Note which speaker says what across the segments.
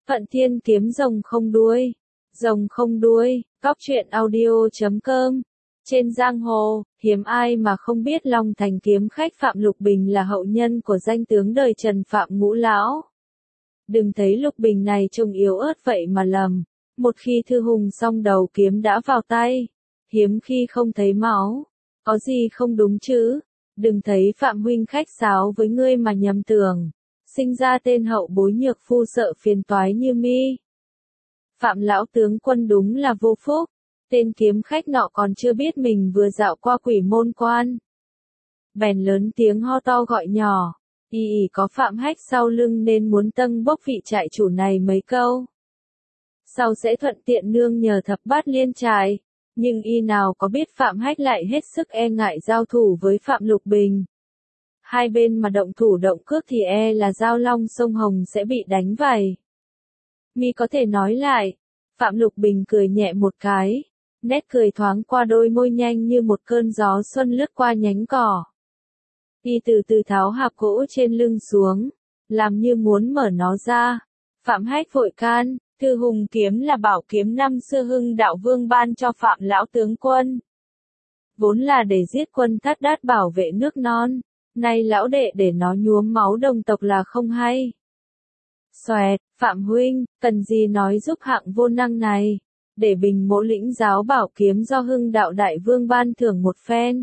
Speaker 1: Phận Thiên kiếm rồng không đuôi. Rồng không đuôi, cóc truyện audio.com. Trên giang hồ, hiếm ai mà không biết Long Thành kiếm khách Phạm Lục Bình là hậu nhân của danh tướng đời Trần Phạm Ngũ Lão. Đừng thấy Lục Bình này trông yếu ớt vậy mà lầm. Một khi Thư Hùng xong đầu kiếm đã vào tay. Hiếm khi không thấy máu. Có gì không đúng chứ? Đừng thấy Phạm huynh khách sáo với ngươi mà nhầm tưởng. Sinh ra tên hậu bối nhược phu sợ phiền toái như mi. Phạm lão tướng quân đúng là vô phúc. Tên kiếm khách nọ còn chưa biết mình vừa dạo qua Quỷ Môn Quan. Bèn lớn tiếng ho to gọi nhỏ. Y có Phạm Hách sau lưng nên muốn tâng bốc vị trại chủ này mấy câu. Sau sẽ thuận tiện nương nhờ thập bát liên trại. Nhưng y nào có biết Phạm Hách lại hết sức e ngại giao thủ với Phạm Lục Bình. Hai bên mà động thủ động cước thì e là Giao Long sông Hồng sẽ bị đánh vài. Mi có thể nói lại. Phạm Lục Bình cười nhẹ một cái. Nét cười thoáng qua đôi môi nhanh như một cơn gió xuân lướt qua nhánh cỏ. Y từ từ tháo hạp gỗ trên lưng xuống. Làm như muốn mở nó ra. Phạm Hách vội can. Thư Hùng kiếm là bảo kiếm năm xưa Hưng Đạo Vương ban cho Phạm lão tướng quân. Vốn là để giết quân Thát Đát bảo vệ nước non. Nay lão đệ để nó nhuốm máu đồng tộc là không hay. Xoẹt, Phạm huynh, cần gì nói giúp hạng vô năng này. Để Bình mỗ lĩnh giáo bảo kiếm do Hưng Đạo Đại Vương ban thưởng một phen.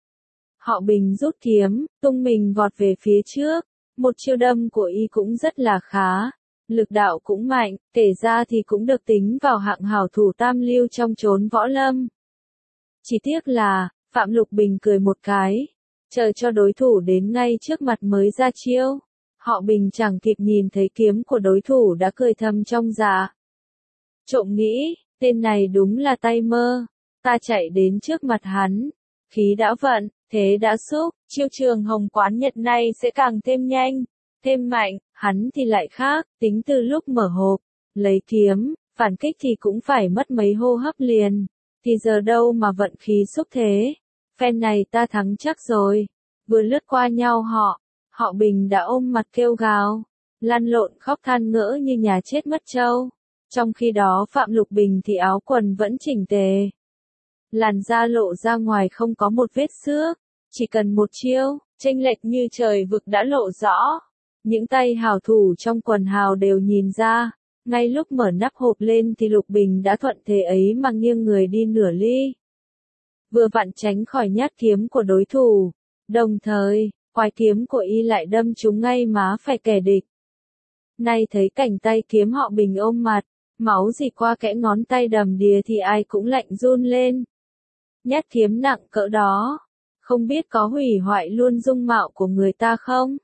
Speaker 1: Họ Bình rút kiếm, tung mình vọt về phía trước. Một chiêu đâm của y cũng rất là khá. Lực đạo cũng mạnh, kể ra thì cũng được tính vào hạng hảo thủ tam lưu trong chốn võ lâm. Chỉ tiếc là, Phạm Lục Bình cười một cái. Chờ cho đối thủ đến ngay trước mặt mới ra chiêu. Họ Bình chẳng kịp nhìn thấy kiếm của đối thủ đã cười thầm trong dạ. Trộm nghĩ, tên này đúng là tay mơ. Ta chạy đến trước mặt hắn. Khí đã vận, thế đã xúc, chiêu Trường Hồng quán nhật này sẽ càng thêm nhanh, thêm mạnh, hắn thì lại khác, tính từ lúc mở hộp, lấy kiếm, phản kích thì cũng phải mất mấy hô hấp liền. Thì giờ đâu mà vận khí xúc thế. Phen này ta thắng chắc rồi. Vừa lướt qua nhau họ Bình đã ôm mặt kêu gào, lăn lộn khóc than ngỡ như nhà chết mất trâu. Trong khi đó Phạm Lục Bình thì áo quần vẫn chỉnh tề. Làn da lộ ra ngoài không có một vết xước, chỉ cần một chiêu, chênh lệch như trời vực đã lộ rõ. Những tay hào thủ trong quần hào đều nhìn ra, ngay lúc mở nắp hộp lên thì Lục Bình đã thuận thế ấy mà nghiêng người đi nửa ly. Vừa vặn tránh khỏi nhát kiếm của đối thủ, đồng thời, quái kiếm của y lại đâm trúng ngay má phải kẻ địch. Nay thấy cảnh tay kiếm họ Bình ôm mặt, máu dì qua kẽ ngón tay đầm đìa thì ai cũng lạnh run lên. Nhát kiếm nặng cỡ đó, không biết có hủy hoại luôn dung mạo của người ta không?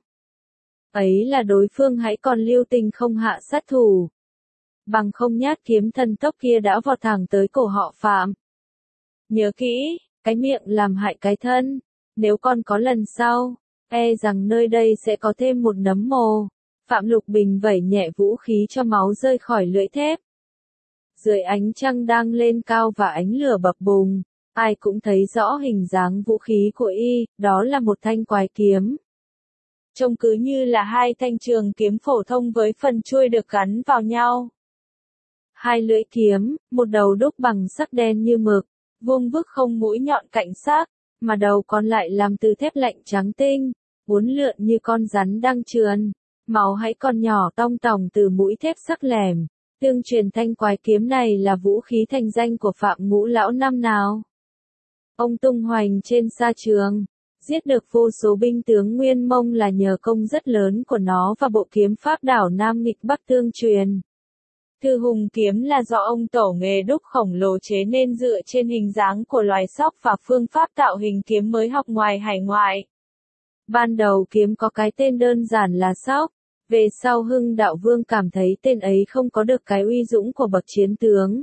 Speaker 1: Ấy là đối phương hãy còn lưu tình không hạ sát thủ. Bằng không nhát kiếm thần tốc kia đã vọt thẳng tới cổ họ Phạm. Nhớ kỹ, cái miệng làm hại cái thân. Nếu còn có lần sau, e rằng nơi đây sẽ có thêm một nấm mồ. Phạm Lục Bình vẩy nhẹ vũ khí cho máu rơi khỏi lưỡi thép. Dưới ánh trăng đang lên cao và ánh lửa bập bùng, ai cũng thấy rõ hình dáng vũ khí của y, đó là một thanh quái kiếm. Trông cứ như là hai thanh trường kiếm phổ thông với phần chuôi được gắn vào nhau. Hai lưỡi kiếm, một đầu đúc bằng sắc đen như mực, vuông vức không mũi nhọn cạnh sắc, mà đầu còn lại làm từ thép lạnh trắng tinh, uốn lượn như con rắn đang trườn. Máu hãy còn nhỏ tong tòng từ mũi thép sắc lẻm. Tương truyền thanh quái kiếm này là vũ khí thành danh của Phạm Ngũ Lão năm nào. Ông tung hoành trên sa trường, giết được vô số binh tướng Nguyên Mông là nhờ công rất lớn của nó và bộ kiếm pháp đảo Nam nghịch Bắc tương truyền. Thư Hùng kiếm là do ông tổ nghề đúc khổng lồ chế nên dựa trên hình dáng của loài sóc và phương pháp tạo hình kiếm mới học ngoài hải ngoại. Ban đầu kiếm có cái tên đơn giản là sóc, về sau Hưng Đạo Vương cảm thấy tên ấy không có được cái uy dũng của bậc chiến tướng.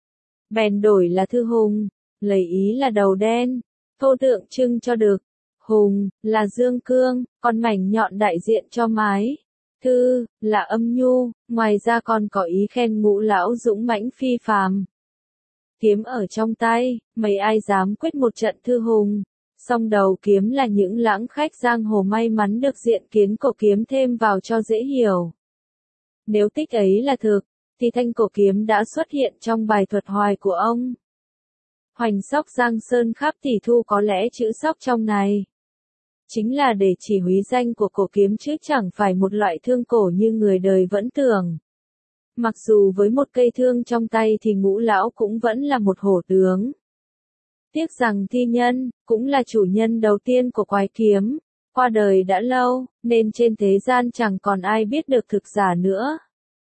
Speaker 1: Bèn đổi là Thư Hùng, lấy ý là đầu đen, thô tượng trưng cho đực, hùng, là dương cương, còn mảnh nhọn đại diện cho mái. Thư, là âm nhu, ngoài ra còn có ý khen Ngũ Lão dũng mãnh phi phàm. Kiếm ở trong tay, mấy ai dám quyết một trận Thư Hùng. Song đầu kiếm là những lãng khách giang hồ may mắn được diện kiến cổ kiếm thêm vào cho dễ hiểu. Nếu tích ấy là thực, thì thanh cổ kiếm đã xuất hiện trong bài thuật hoài của ông. Hoành sóc Giang Sơn khắp tỷ thu, có lẽ chữ sóc trong này chính là để chỉ huy danh của cổ kiếm chứ chẳng phải một loại thương cổ như người đời vẫn tưởng. Mặc dù với một cây thương trong tay thì Ngũ lão cũng vẫn là một hổ tướng. Tiếc rằng thi nhân, cũng là chủ nhân đầu tiên của quái kiếm, qua đời đã lâu, nên trên thế gian chẳng còn ai biết được thực giả nữa.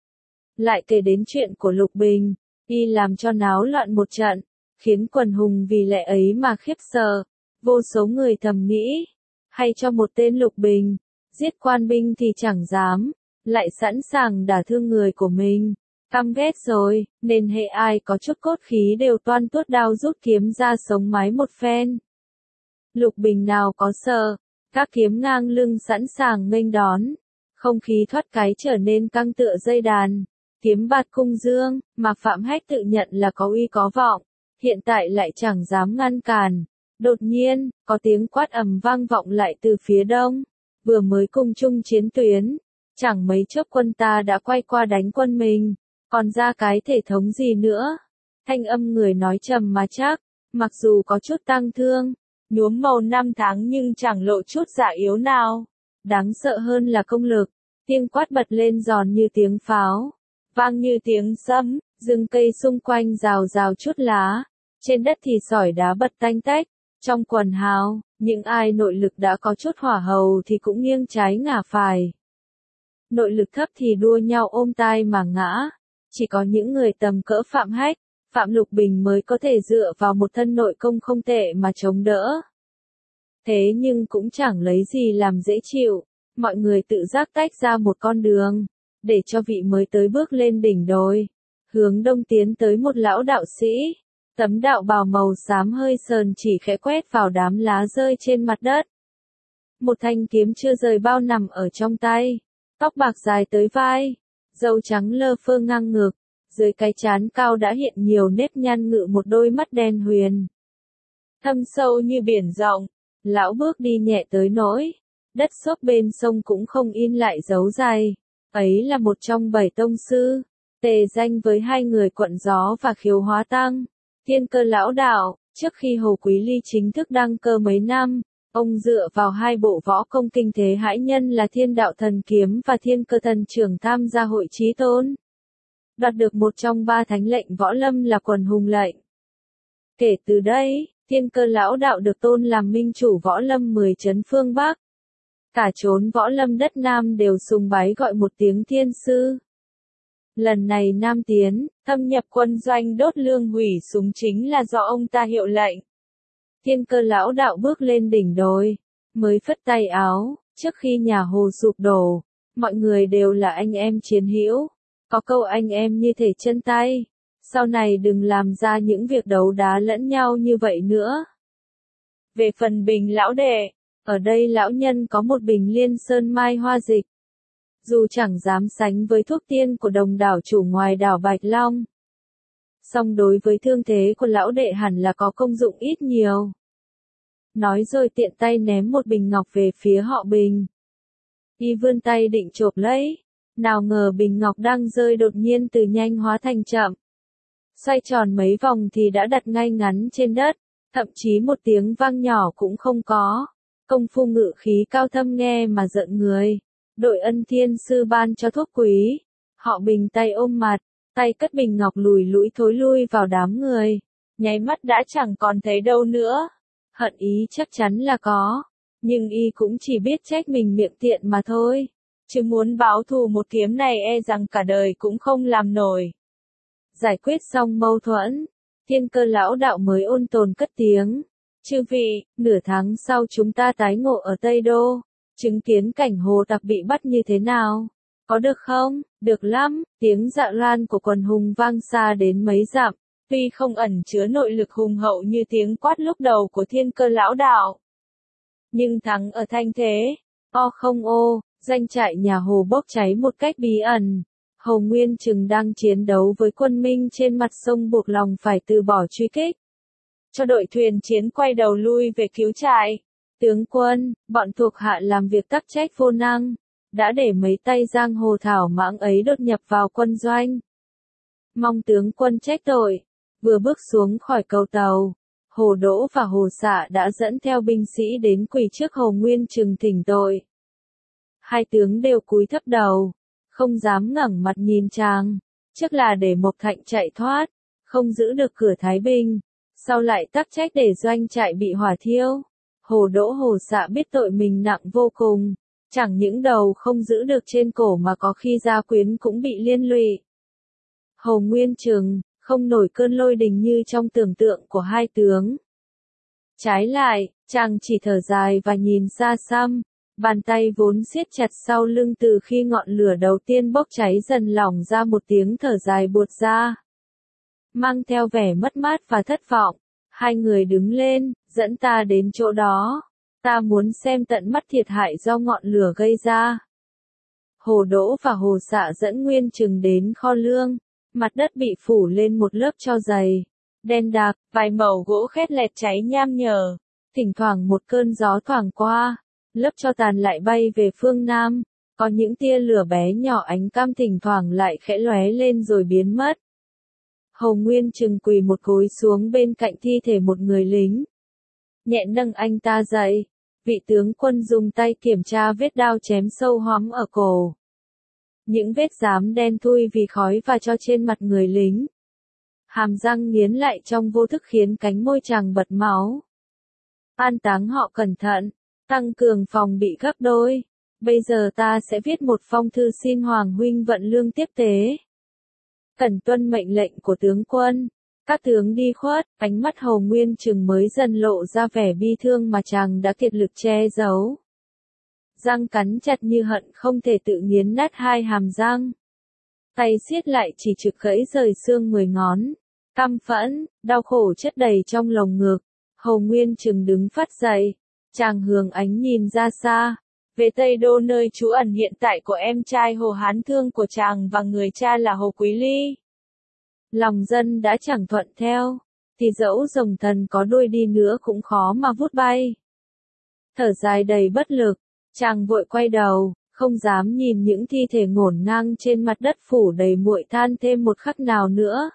Speaker 1: Lại kể đến chuyện của Lục Bình, y làm cho náo loạn một trận, khiến quần hùng vì lẽ ấy mà khiếp sợ. Vô số người thầm nghĩ, hay cho một tên Lục Bình, giết quan binh thì chẳng dám, lại sẵn sàng đả thương người của mình. Căm ghét rồi, nên hệ ai có chút cốt khí đều toan tuốt đao rút kiếm ra sống mái một phen. Lục Bình nào có sợ, các kiếm ngang lưng sẵn sàng nghênh đón, không khí thoát cái trở nên căng tựa dây đàn, kiếm bạt cung dương, mà Phạm Hách tự nhận là có uy có vọng, hiện tại lại chẳng dám ngăn cản. Đột nhiên, có tiếng quát ầm vang vọng lại từ phía đông, vừa mới cùng chung chiến tuyến, chẳng mấy chốc quân ta đã quay qua đánh quân mình. Còn ra cái thể thống gì nữa? Thanh âm người nói trầm mà chắc, mặc dù có chút tang thương, nhuốm màu năm tháng nhưng chẳng lộ chút dạ yếu nào. Đáng sợ hơn là công lực, tiếng quát bật lên giòn như tiếng pháo, vang như tiếng sấm, rừng cây xung quanh rào rào chút lá, trên đất thì sỏi đá bật tanh tách, trong quần hào, những ai nội lực đã có chút hỏa hầu thì cũng nghiêng trái ngả phải. Nội lực thấp thì đua nhau ôm tai mà ngã. Chỉ có những người tầm cỡ Phạm Hách, Phạm Lục Bình mới có thể dựa vào một thân nội công không tệ mà chống đỡ. Thế nhưng cũng chẳng lấy gì làm dễ chịu, mọi người tự giác tách ra một con đường, để cho vị mới tới bước lên đỉnh đồi. Hướng đông tiến tới một lão đạo sĩ, tấm đạo bào màu xám hơi sờn chỉ khẽ quét vào đám lá rơi trên mặt đất. Một thanh kiếm chưa rời bao nằm ở trong tay, tóc bạc dài tới vai. Râu trắng lơ phơ ngang ngực, dưới cái trán cao đã hiện nhiều nếp nhăn ngự một đôi mắt đen huyền. Thâm sâu như biển rộng, lão bước đi nhẹ tới nỗi, đất xốp bên sông cũng không in lại dấu dài. Ấy là một trong 7 tông sư, tề danh với 2 người Quận Gió và Khiếu Hóa Tăng, Thiên Cơ lão đạo. Trước khi Hồ Quý Ly chính thức đăng cơ mấy năm, ông dựa vào 2 bộ võ công kinh thế hãi nhân là Thiên Đạo Thần Kiếm và Thiên Cơ Thần Trưởng tham gia hội chí tôn. Đoạt được một trong 3 thánh lệnh võ lâm là Quần Hùng lệnh. Kể từ đây, Thiên Cơ lão đạo được tôn làm minh chủ võ lâm 10 trấn phương Bắc. Cả chốn võ lâm đất Nam đều sùng bái gọi một tiếng thiên sư. Lần này Nam tiến, thâm nhập quân doanh đốt lương hủy súng chính là do ông ta hiệu lệnh. Thiên Cơ lão đạo bước lên đỉnh đồi, mới phất tay áo, trước khi nhà Hồ sụp đổ, mọi người đều là anh em chiến hữu, có câu anh em như thể chân tay, sau này đừng làm ra những việc đấu đá lẫn nhau như vậy nữa. Về phần bình lão đệ, ở đây lão nhân có một bình Liên Sơn Mai Hoa Dịch. Dù chẳng dám sánh với thuốc tiên của đồng đảo chủ ngoài đảo Bạch Long, song đối với thương thế của lão đệ hẳn là có công dụng ít nhiều. Nói rồi tiện tay ném một bình ngọc về phía họ Bình. Y vươn tay định chộp lấy, nào ngờ bình ngọc đang rơi đột nhiên từ nhanh hóa thành chậm. Xoay tròn mấy vòng thì đã đặt ngay ngắn trên đất, thậm chí một tiếng vang nhỏ cũng không có. Công phu ngự khí cao thâm nghe mà giận người. Đội Ân Thiên sư ban cho thuốc quý. Họ Bình tay ôm mặt, tay cất bình ngọc lùi lũi thối lui vào đám người. Nháy mắt đã chẳng còn thấy đâu nữa. Hận ý chắc chắn là có, nhưng y cũng chỉ biết trách mình miệng tiện mà thôi. Chứ muốn báo thù một kiếm này e rằng cả đời cũng không làm nổi. Giải quyết xong mâu thuẫn, Thiên Cơ lão đạo mới ôn tồn cất tiếng. Chư vị, nửa tháng sau chúng ta tái ngộ ở Tây Đô, chứng kiến cảnh Hồ Tặc bị bắt như thế nào. Có được không? Được lắm, tiếng dạ lan của quần hùng vang xa đến mấy dặm. Tuy không ẩn chứa nội lực hùng hậu như tiếng quát lúc đầu của Thiên Cơ lão đạo, nhưng thắng ở thanh thế. O không ô, doanh trại nhà Hồ bốc cháy một cách bí ẩn. Hồ Nguyên Trừng đang chiến đấu với quân Minh trên mặt sông buộc lòng phải từ bỏ truy kích, cho đội thuyền chiến quay đầu lui về cứu trại. Tướng quân, bọn thuộc hạ làm việc tắc trách vô năng, đã để mấy tay giang hồ thảo mãng ấy đột nhập vào quân doanh. Mong tướng quân trách tội. Vừa bước xuống khỏi cầu tàu, Hồ Đỗ và Hồ Xạ đã dẫn theo binh sĩ đến quỳ trước Hồ Nguyên Trừng thỉnh tội. Hai tướng đều cúi thấp đầu, không dám ngẩng mặt nhìn chàng, trước là để Mộc Thạnh chạy thoát, không giữ được cửa Thái Bình, sau lại tắc trách để doanh trại bị hỏa thiêu. Hồ Đỗ Hồ Xạ biết tội mình nặng vô cùng, chẳng những đầu không giữ được trên cổ mà có khi gia quyến cũng bị liên lụy. Hồ Nguyên Trừng không nổi cơn lôi đình như trong tưởng tượng của hai tướng. Trái lại, chàng chỉ thở dài và nhìn xa xăm, bàn tay vốn siết chặt sau lưng từ khi ngọn lửa đầu tiên bốc cháy dần lỏng ra một tiếng thở dài buột ra. Mang theo vẻ mất mát và thất vọng, hai người đứng lên, dẫn ta đến chỗ đó. Ta muốn xem tận mắt thiệt hại do ngọn lửa gây ra. Hồ Đỗ và Hồ Xạ dẫn Nguyên Trừng đến kho lương. Mặt đất bị phủ lên một lớp tro dày, đen đặc, vài mẩu gỗ khét lẹt cháy nham nhở. Thỉnh thoảng một cơn gió thoảng qua, lớp tro tàn lại bay về phương Nam, có những tia lửa bé nhỏ ánh cam thỉnh thoảng lại khẽ lóe lên rồi biến mất. Hồ Nguyên Trừng quỳ một gối xuống bên cạnh thi thể một người lính. Nhẹ nâng anh ta dậy, vị tướng quân dùng tay kiểm tra vết đao chém sâu hoắm ở cổ. Những vết rám đen thui vì khói và tro trên mặt người lính. Hàm răng nghiến lại trong vô thức khiến cánh môi chàng bật máu. An táng họ cẩn thận, tăng cường phòng bị gấp đôi. Bây giờ ta sẽ viết một phong thư xin Hoàng huynh vận lương tiếp tế. Cần tuân mệnh lệnh của tướng quân. Các tướng đi khuất, ánh mắt Hồ Nguyên Trừng mới dần lộ ra vẻ bi thương mà chàng đã kiệt lực che giấu. Răng cắn chặt như hận không thể tự nghiến nát hai hàm răng. Tay siết lại chỉ trực gãy rời xương 10 ngón. Căm phẫn, đau khổ chất đầy trong lồng ngực. Hồ Nguyên Trừng đứng phát dậy. Chàng hướng ánh nhìn ra xa. Về Tây Đô nơi trú ẩn hiện tại của em trai Hồ Hán Thương của chàng và người cha là Hồ Quý Ly. Lòng dân đã chẳng thuận theo. Thì dẫu rồng thần có đuôi đi nữa cũng khó mà vút bay. Thở dài đầy bất lực. Chàng vội quay đầu, không dám nhìn những thi thể ngổn ngang trên mặt đất phủ đầy muội than thêm một khắc nào nữa.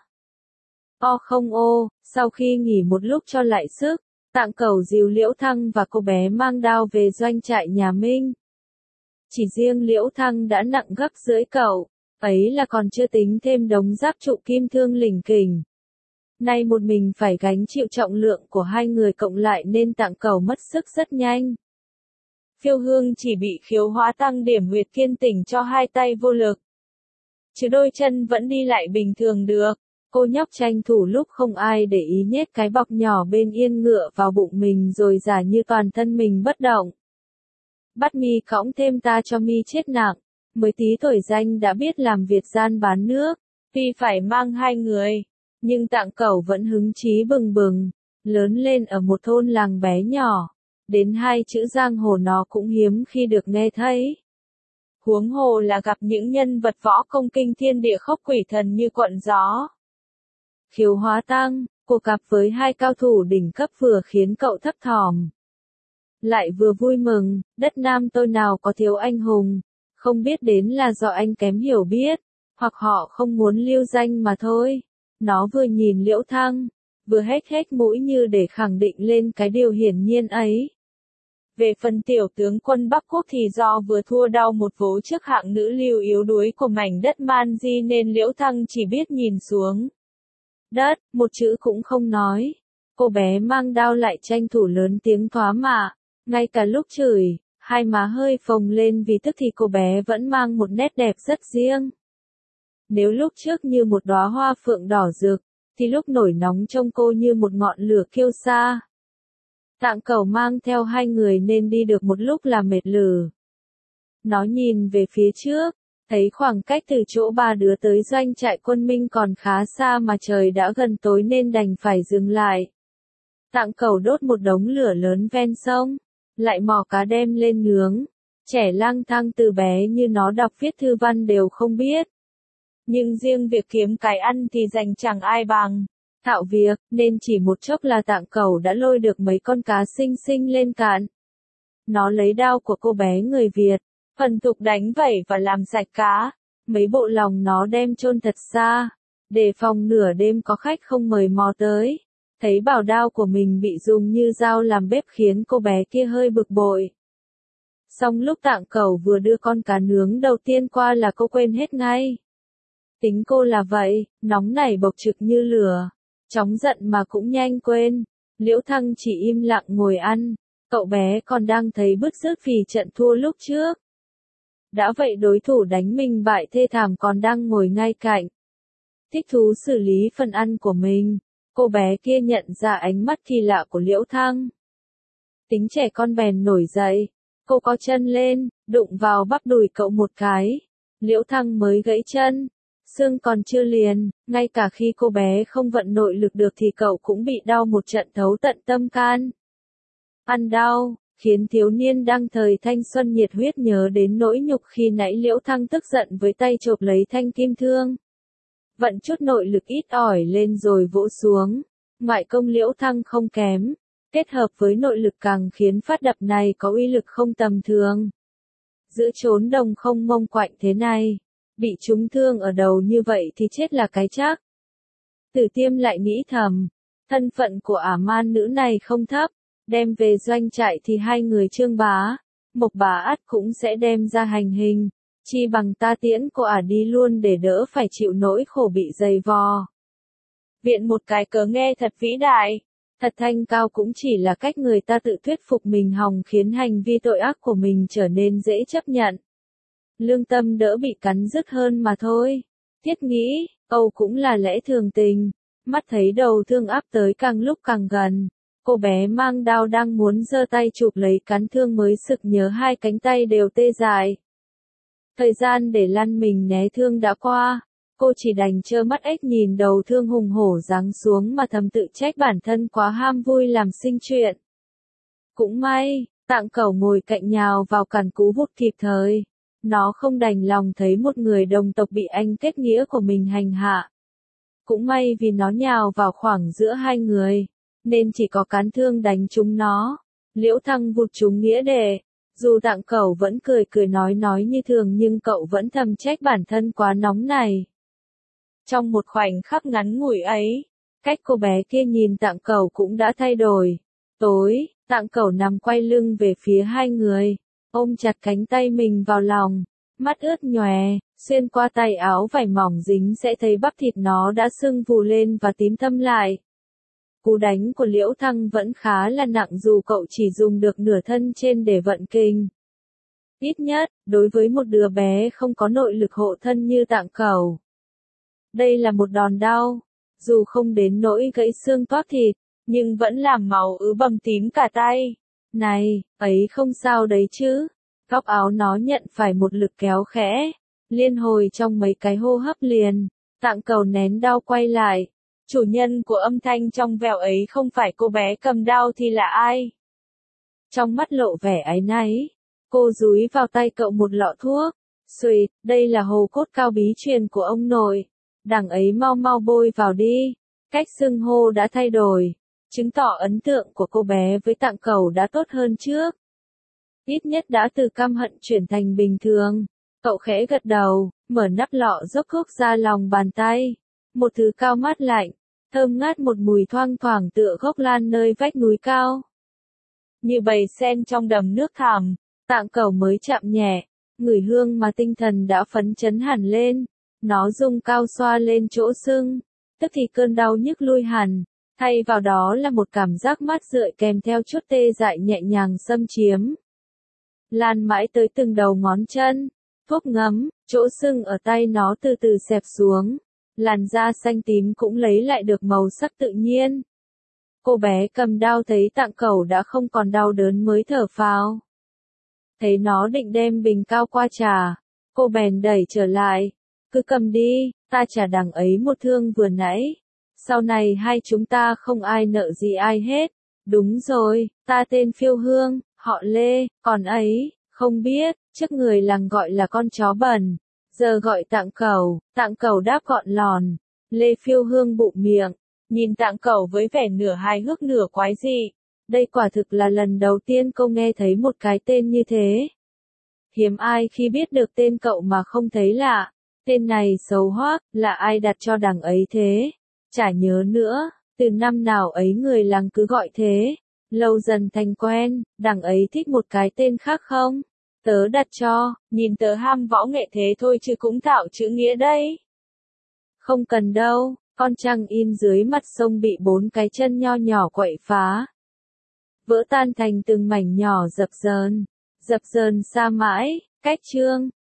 Speaker 1: Không sau khi nghỉ một lúc cho lại sức, Tạng Cẩu dìu Liễu Thăng và cô bé mang đao về doanh trại nhà Minh. Chỉ riêng Liễu Thăng đã nặng gấp rưỡi cậu, ấy là còn chưa tính thêm đống giáp trụ kim thương lỉnh kỉnh. Nay một mình phải gánh chịu trọng lượng của hai người cộng lại nên Tạng Cẩu mất sức rất nhanh. Phiêu Hương chỉ bị khiếu hóa tăng điểm huyệt kiên tỉnh cho hai tay vô lực. Chứ đôi chân vẫn đi lại bình thường được. Cô nhóc tranh thủ lúc không ai để ý nhét cái bọc nhỏ bên yên ngựa vào bụng mình rồi giả như toàn thân mình bất động. Bắt mi cõng thêm ta cho mi chết nặng. Mới tí tuổi danh đã biết làm việc gian bán nước. Tuy phải mang hai người, nhưng Tạng Cẩu vẫn hứng chí bừng bừng. Lớn lên ở một thôn làng bé nhỏ. Đến hai chữ giang hồ nó cũng hiếm khi được nghe thấy. Huống hồ là gặp những nhân vật võ công kinh thiên địa khốc quỷ thần như Quận Gió. Khiếu Hóa Tăng, cuộc gặp với hai cao thủ đỉnh cấp vừa khiến cậu thấp thỏm. Lại vừa vui mừng, đất Nam tôi nào có thiếu anh hùng, không biết đến là do anh kém hiểu biết, hoặc họ không muốn lưu danh mà thôi. Nó vừa nhìn Liễu Thăng, vừa hét mũi như để khẳng định lên cái điều hiển nhiên ấy. Về phần tiểu tướng quân Bắc Quốc thì do vừa thua đau một vố trước hạng nữ lưu yếu đuối của mảnh đất Man Di nên Liễu Thăng chỉ biết nhìn xuống đất, một chữ cũng không nói. Cô bé mang đao lại tranh thủ lớn tiếng thoá mạ, ngay cả lúc chửi, hai má hơi phồng lên vì tức thì cô bé vẫn mang một nét đẹp rất riêng. Nếu lúc trước như một đóa hoa phượng đỏ rực, thì lúc nổi nóng trông cô như một ngọn lửa kiêu sa. Tạng Cẩu mang theo hai người nên đi được một lúc là mệt lử. Nó nhìn về phía trước, thấy khoảng cách từ chỗ ba đứa tới doanh trại quân Minh còn khá xa mà trời đã gần tối nên đành phải dừng lại. Tạng Cẩu đốt một đống lửa lớn ven sông, lại mò cá đem lên nướng. Trẻ lang thang từ bé như nó đọc viết thư văn đều không biết. Nhưng riêng việc kiếm cái ăn thì dành chẳng ai bằng. Thạo việc, nên chỉ một chốc là Tạng Cẩu đã lôi được mấy con cá xinh xinh lên cạn. Nó lấy đao của cô bé người Việt, Phần tục đánh vẩy và làm sạch cá. Mấy bộ lòng nó đem chôn thật xa, đề phòng nửa đêm có khách không mời mò tới. Thấy bảo đao của mình bị dùng như dao làm bếp khiến cô bé kia hơi bực bội. Xong lúc Tạng Cẩu vừa đưa con cá nướng đầu tiên qua là cô quên hết ngay. Tính cô là vậy, nóng nảy bộc trực như lửa, chóng giận mà cũng nhanh quên. Liễu Thăng chỉ im lặng ngồi ăn, cậu bé còn đang thấy bứt rứt vì trận thua lúc trước. Đã vậy đối thủ đánh mình bại thê thảm còn đang ngồi ngay cạnh. Thích thú xử lý phần ăn của mình, cô bé kia nhận ra ánh mắt kỳ lạ của Liễu Thăng. Tính trẻ con bèn nổi dậy, cô có chân lên, đụng vào bắp đùi cậu một cái. Liễu Thăng mới gãy chân, xương còn chưa liền, ngay cả khi cô bé không vận nội lực được thì cậu cũng bị đau một trận thấu tận tâm can. Ăn đau, khiến thiếu niên đang thời thanh xuân nhiệt huyết nhớ đến nỗi nhục khi nãy Liễu Thăng tức giận với tay chộp lấy thanh kim thương. Vận chút nội lực ít ỏi lên rồi vỗ xuống, ngoại công Liễu Thăng không kém, kết hợp với nội lực càng khiến phát đập này có uy lực không tầm thường. Giữa chốn đồng không mông quạnh thế này, bị trúng thương ở đầu như vậy thì chết là cái chắc. Tử Tiêm lại nghĩ thầm, thân phận của ả man nữ này không thấp, đem về doanh trại thì hai người Trương Bá, Mộc Bá ắt cũng sẽ đem ra hành hình, chi bằng ta tiễn cô ả đi luôn để đỡ phải chịu nỗi khổ bị dày vò. Viện một cái cớ nghe thật vĩ đại, thật thanh cao cũng chỉ là cách người ta tự thuyết phục mình hòng khiến hành vi tội ác của mình trở nên dễ chấp nhận. Lương tâm đỡ bị cắn rứt hơn mà thôi. Thiết nghĩ, Âu cũng là lẽ thường tình. Mắt thấy đầu thương áp tới càng lúc càng gần. Cô bé mang đao đang muốn giơ tay chụp lấy cán thương mới sực nhớ hai cánh tay đều tê dại. Thời gian để lăn mình né thương đã qua. Cô chỉ đành trơ mắt ếch nhìn đầu thương hùng hổ giáng xuống mà thầm tự trách bản thân quá ham vui làm sinh chuyện. Cũng may, Tạng Cẩu ngồi cạnh nhào vào cản cứu vụt kịp thời. Nó không đành lòng thấy một người đồng tộc bị anh kết nghĩa của mình hành hạ. Cũng may vì nó nhào vào khoảng giữa hai người, nên chỉ có cán thương đánh trúng nó. Liễu Thăng vụt trúng nghĩa đệ. Dù Tạng Cẩu vẫn cười nói như thường nhưng cậu vẫn thầm trách bản thân quá nóng này. Trong một khoảnh khắc ngắn ngủi ấy, cách cô bé kia nhìn Tạng Cẩu cũng đã thay đổi. Tối, Tạng Cẩu nằm quay lưng về phía hai người, ôm chặt cánh tay mình vào lòng, mắt ướt nhòe, xuyên qua tay áo vải mỏng dính sẽ thấy bắp thịt nó đã sưng vù lên và tím thâm lại. Cú đánh của Liễu Thăng vẫn khá là nặng dù cậu chỉ dùng được nửa thân trên để vận kinh. Ít nhất, đối với một đứa bé không có nội lực hộ thân như Tạng Cẩu. Đây là một đòn đau, dù không đến nỗi gãy xương toát thịt, nhưng vẫn làm máu ứ bầm tím cả tay. Này, ấy không sao đấy chứ. Góc áo nó nhận phải một lực kéo khẽ, liên hồi trong mấy cái hô hấp liền. Tạng Cẩu nén đau quay lại. Chủ nhân của âm thanh trong veo ấy không phải cô bé cầm đao thì là ai? Trong mắt lộ vẻ áy náy, cô dúi vào tay cậu một lọ thuốc. Xuỵt, đây là hồ cốt cao bí truyền của ông nội. Đằng ấy mau mau bôi vào đi. Cách xưng hô đã thay đổi, chứng tỏ ấn tượng của cô bé với Tạng Cẩu đã tốt hơn trước. Ít nhất đã từ căm hận chuyển thành bình thường. Cậu khẽ gật đầu, mở nắp lọ dốc thuốc ra lòng bàn tay. Một thứ cao mát lạnh, thơm ngát một mùi thoang thoảng tựa gốc lan nơi vách núi cao. Như bầy sen trong đầm nước thẳm, Tạng Cẩu mới chạm nhẹ, ngửi hương mà tinh thần đã phấn chấn hẳn lên. Nó dùng cao xoa lên chỗ sưng, tức thì cơn đau nhức lui hẳn, thay vào đó là một cảm giác mát rượi kèm theo chút tê dại nhẹ nhàng xâm chiếm. Lan mãi tới từng đầu ngón chân, thuốc ngấm, chỗ sưng ở tay nó từ từ xẹp xuống. Làn da xanh tím cũng lấy lại được màu sắc tự nhiên. Cô bé cầm đao thấy Tạng Cẩu đã không còn đau đớn mới thở phào. Thấy nó định đem bình cao qua trà, cô bèn đẩy trở lại. Cứ cầm đi, ta trả đằng ấy một thương vừa nãy. Sau này hai chúng ta không ai nợ gì ai hết. Đúng rồi, ta tên Phiêu Hương, họ Lê, còn ấy, không biết, trước người làng gọi là con chó bẩn. Giờ gọi Tạng Cẩu đáp gọn lòn. Lê Phiêu Hương bụm miệng, nhìn Tạng Cẩu với vẻ nửa hài hước nửa quái dị. Đây quả thực là lần đầu tiên cô nghe thấy một cái tên như thế. hiếm ai khi biết được tên cậu mà không thấy lạ. Tên này xấu hoắc, là ai đặt cho đằng ấy thế? Chả nhớ nữa, từ năm nào ấy người làng cứ gọi thế. Lâu dần thành quen, đằng ấy thích một cái tên khác không? Tớ đặt cho, nhìn tớ ham võ nghệ thế thôi chứ cũng thạo chữ nghĩa đấy. Không cần đâu, con trăng in dưới mặt sông bị 4 cái chân nho nhỏ quậy phá. Vỡ tan thành từng mảnh nhỏ dập dờn xa mãi, cách chương.